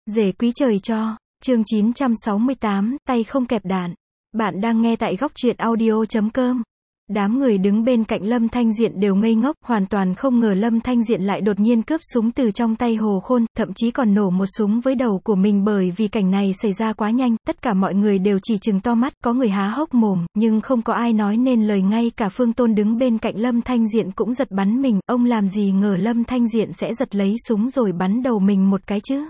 Rể quý trời cho, chương 968, tay không kẹp đạn. Bạn đang nghe tại góc truyện audio.com. Đám người đứng bên cạnh Lâm Thanh Diện đều ngây ngốc, hoàn toàn không ngờ Lâm Thanh Diện lại đột nhiên cướp súng từ trong tay Hồ Khôn, thậm chí còn nổ một súng với đầu của mình. Bởi vì cảnh này xảy ra quá nhanh, tất cả mọi người đều chỉ trừng to mắt, có người há hốc mồm, nhưng không có ai nói nên lời. Ngay cả Phương Tôn đứng bên cạnh Lâm Thanh Diện cũng giật bắn mình, ông làm gì ngờ Lâm Thanh Diện sẽ giật lấy súng rồi bắn đầu mình một cái chứ.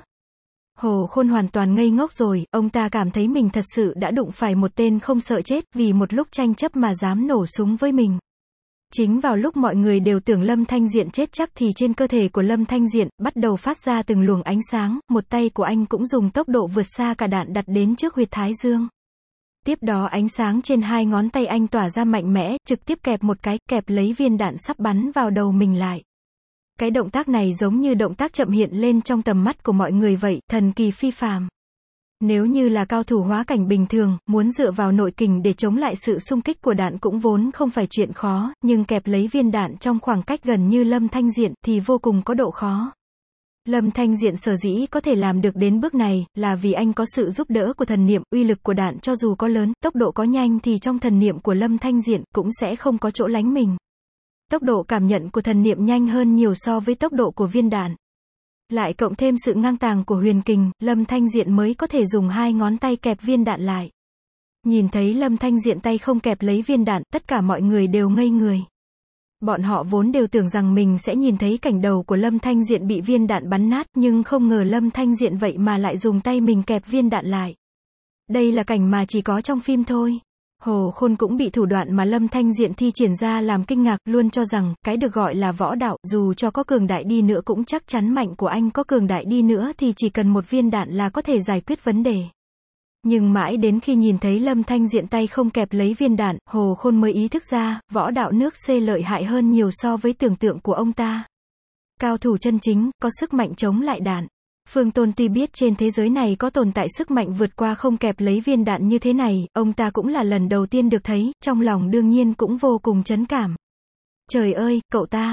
Hồ Khôn hoàn toàn ngây ngốc rồi, ông ta cảm thấy mình thật sự đã đụng phải một tên không sợ chết, vì một lúc tranh chấp mà dám nổ súng với mình. Chính vào lúc mọi người đều tưởng Lâm Thanh Diện chết chắc thì trên cơ thể của Lâm Thanh Diện bắt đầu phát ra từng luồng ánh sáng, một tay của anh cũng dùng tốc độ vượt xa cả đạn đặt đến trước huyệt thái dương. Tiếp đó ánh sáng trên hai ngón tay anh tỏa ra mạnh mẽ, trực tiếp kẹp một cái, kẹp lấy viên đạn sắp bắn vào đầu mình lại. Cái động tác này giống như động tác chậm hiện lên trong tầm mắt của mọi người vậy, thần kỳ phi phàm. Nếu như là cao thủ hóa cảnh bình thường, muốn dựa vào nội kình để chống lại sự xung kích của đạn cũng vốn không phải chuyện khó, nhưng kẹp lấy viên đạn trong khoảng cách gần như Lâm Thanh Diện thì vô cùng có độ khó. Lâm Thanh Diện sở dĩ có thể làm được đến bước này, là vì anh có sự giúp đỡ của thần niệm. Uy lực của đạn cho dù có lớn, tốc độ có nhanh thì trong thần niệm của Lâm Thanh Diện cũng sẽ không có chỗ lánh mình. Tốc độ cảm nhận của thần niệm nhanh hơn nhiều so với tốc độ của viên đạn. Lại cộng thêm sự ngang tàng của huyền kình, Lâm Thanh Diện mới có thể dùng hai ngón tay kẹp viên đạn lại. Nhìn thấy Lâm Thanh Diện tay không kẹp lấy viên đạn, tất cả mọi người đều ngây người. Bọn họ vốn đều tưởng rằng mình sẽ nhìn thấy cảnh đầu của Lâm Thanh Diện bị viên đạn bắn nát, nhưng không ngờ Lâm Thanh Diện vậy mà lại dùng tay mình kẹp viên đạn lại. Đây là cảnh mà chỉ có trong phim thôi. Hồ Khôn cũng bị thủ đoạn mà Lâm Thanh Diện thi triển ra làm kinh ngạc, luôn cho rằng, cái được gọi là võ đạo, dù cho có cường đại đi nữa cũng chắc chắn mạnh của anh có cường đại đi nữa thì chỉ cần một viên đạn là có thể giải quyết vấn đề. Nhưng mãi đến khi nhìn thấy Lâm Thanh Diện tay không kẹp lấy viên đạn, Hồ Khôn mới ý thức ra, võ đạo nước C lợi hại hơn nhiều so với tưởng tượng của ông ta. Cao thủ chân chính, có sức mạnh chống lại đạn. Phương Tôn tuy biết trên thế giới này có tồn tại sức mạnh vượt qua không kẹp lấy viên đạn như thế này, ông ta cũng là lần đầu tiên được thấy, trong lòng đương nhiên cũng vô cùng chấn cảm. Trời ơi,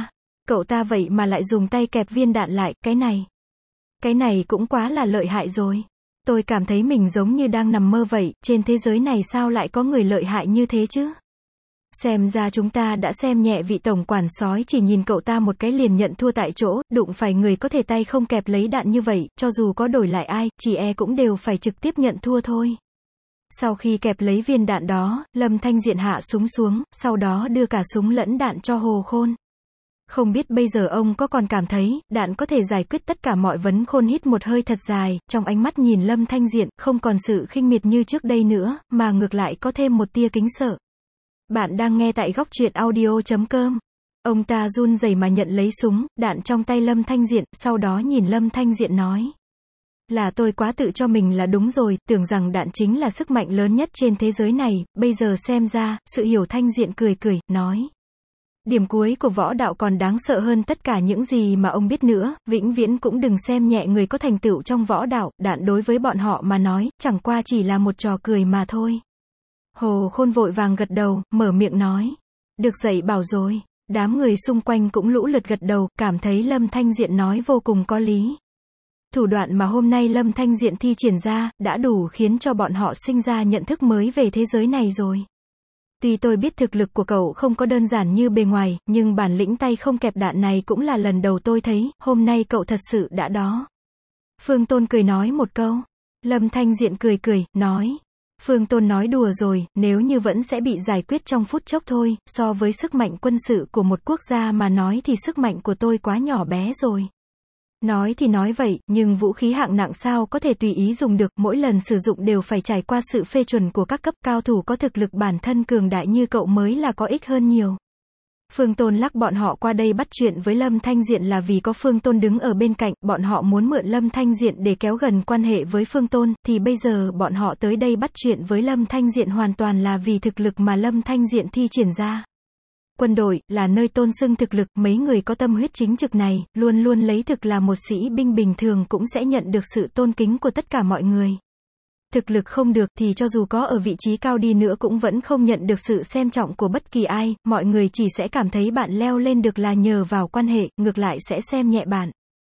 cậu ta vậy mà lại dùng tay kẹp viên đạn lại, cái này cũng quá là lợi hại rồi. Tôi cảm thấy mình giống như đang nằm mơ vậy, trên thế giới này sao lại có người lợi hại như thế chứ? Xem ra chúng ta đã xem nhẹ vị tổng quản sói, chỉ nhìn cậu ta một cái liền nhận thua tại chỗ, đụng phải người có thể tay không kẹp lấy đạn như vậy, cho dù có đổi lại ai, chỉ e cũng đều phải trực tiếp nhận thua thôi. Sau khi kẹp lấy viên đạn đó, Lâm Thanh Diện hạ súng xuống, sau đó đưa cả súng lẫn đạn cho Hồ Khôn. Không biết bây giờ ông có còn cảm thấy, đạn có thể giải quyết tất cả mọi vấn. Khôn hít một hơi thật dài, trong ánh mắt nhìn Lâm Thanh Diện, không còn sự khinh miệt như trước đây nữa, mà ngược lại có thêm một tia kính sợ. Bạn đang nghe tại góc truyện audio.com. Ông ta run rẩy mà nhận lấy súng, đạn trong tay Lâm Thanh Diện, sau đó nhìn Lâm Thanh Diện nói. Là tôi quá tự cho mình là đúng rồi, tưởng rằng đạn chính là sức mạnh lớn nhất trên thế giới này, bây giờ xem ra, sự hiểu. Thanh Diện cười, nói. Điểm cuối của võ đạo còn đáng sợ hơn tất cả những gì mà ông biết nữa, vĩnh viễn cũng đừng xem nhẹ người có thành tựu trong võ đạo, đạn đối với bọn họ mà nói, chẳng qua chỉ là một trò cười mà thôi. Hồ Khôn vội vàng gật đầu, mở miệng nói. Được dạy bảo rồi. Đám người xung quanh cũng lũ lượt gật đầu, cảm thấy Lâm Thanh Diện nói vô cùng có lý. Thủ đoạn mà hôm nay Lâm Thanh Diện thi triển ra, đã đủ khiến cho bọn họ sinh ra nhận thức mới về thế giới này rồi. Tuy tôi biết thực lực của cậu không có đơn giản như bề ngoài, nhưng bản lĩnh tay không kẹp đạn này cũng là lần đầu tôi thấy, hôm nay cậu thật sự đã đó. Phương Tôn cười nói một câu. Lâm Thanh Diện cười, nói. Phương Tôn nói đùa rồi, nếu như vẫn sẽ bị giải quyết trong phút chốc thôi, so với sức mạnh quân sự của một quốc gia mà nói thì sức mạnh của tôi quá nhỏ bé rồi. Nói thì nói vậy, nhưng vũ khí hạng nặng sao có thể tùy ý dùng được, mỗi lần sử dụng đều phải trải qua sự phê chuẩn của các cấp. Cao thủ có thực lực bản thân cường đại như cậu mới là có ích hơn nhiều. Phương Tôn lắc bọn họ qua đây bắt chuyện với Lâm Thanh Diện là vì có Phương Tôn đứng ở bên cạnh, bọn họ muốn mượn Lâm Thanh Diện để kéo gần quan hệ với Phương Tôn, thì bây giờ bọn họ tới đây bắt chuyện với Lâm Thanh Diện hoàn toàn là vì thực lực mà Lâm Thanh Diện thi triển ra. Quân đội, là nơi tôn xưng thực lực, mấy người có tâm huyết chính trực này, luôn luôn lấy thực là một sĩ binh bình thường cũng sẽ nhận được sự tôn kính của tất cả mọi người. Thực lực không được thì cho dù có ở vị trí cao đi nữa cũng vẫn không nhận được sự xem trọng của bất kỳ ai, mọi người chỉ sẽ cảm thấy bạn leo lên được là nhờ vào quan hệ, ngược lại sẽ xem nhẹ bạn.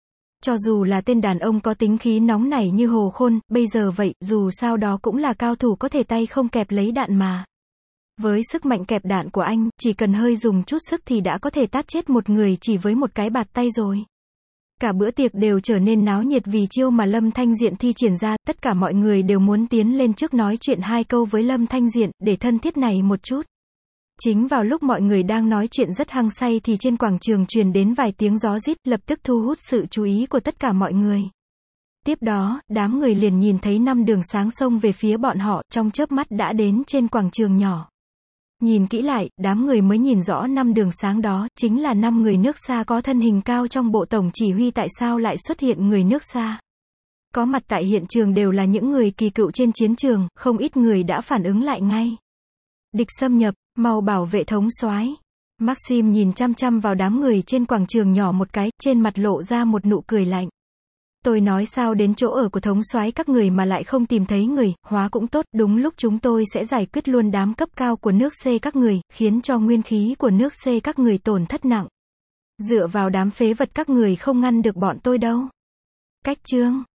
Cho dù là tên đàn ông có tính khí nóng nảy như Hồ Khôn, bây giờ vậy, dù sao đó cũng là cao thủ có thể tay không kẹp lấy đạn mà. Với sức mạnh kẹp đạn của anh, chỉ cần hơi dùng chút sức thì đã có thể tát chết một người chỉ với một cái bạt tay rồi. Cả bữa tiệc đều trở nên náo nhiệt vì chiêu mà Lâm Thanh Diện thi triển ra, tất cả mọi người đều muốn tiến lên trước nói chuyện hai câu với Lâm Thanh Diện, để thân thiết này một chút. Chính vào lúc mọi người đang nói chuyện rất hăng say thì trên quảng trường truyền đến vài tiếng gió rít, lập tức thu hút sự chú ý của tất cả mọi người. Tiếp đó, đám người liền nhìn thấy 5 đường sáng xông về phía bọn họ, trong chớp mắt đã đến trên quảng trường nhỏ. Nhìn kỹ lại, đám người mới nhìn rõ 5 đường sáng đó, chính là 5 người nước xa có thân hình cao trong bộ tổng chỉ huy. Tại sao lại xuất hiện người nước xa? Có mặt tại hiện trường đều là những người kỳ cựu trên chiến trường, không ít người đã phản ứng lại ngay. Địch xâm nhập, mau bảo vệ thống soái. Maxim nhìn chăm chăm vào đám người trên quảng trường nhỏ một cái, trên mặt lộ ra một nụ cười lạnh. Tôi nói sao đến chỗ ở của thống soái các người mà lại không tìm thấy người, hóa cũng tốt, đúng lúc chúng tôi sẽ giải quyết luôn đám cấp cao của nước C các người, khiến cho nguyên khí của nước C các người tổn thất nặng. Dựa vào đám phế vật các người không ngăn được bọn tôi đâu. Cách chương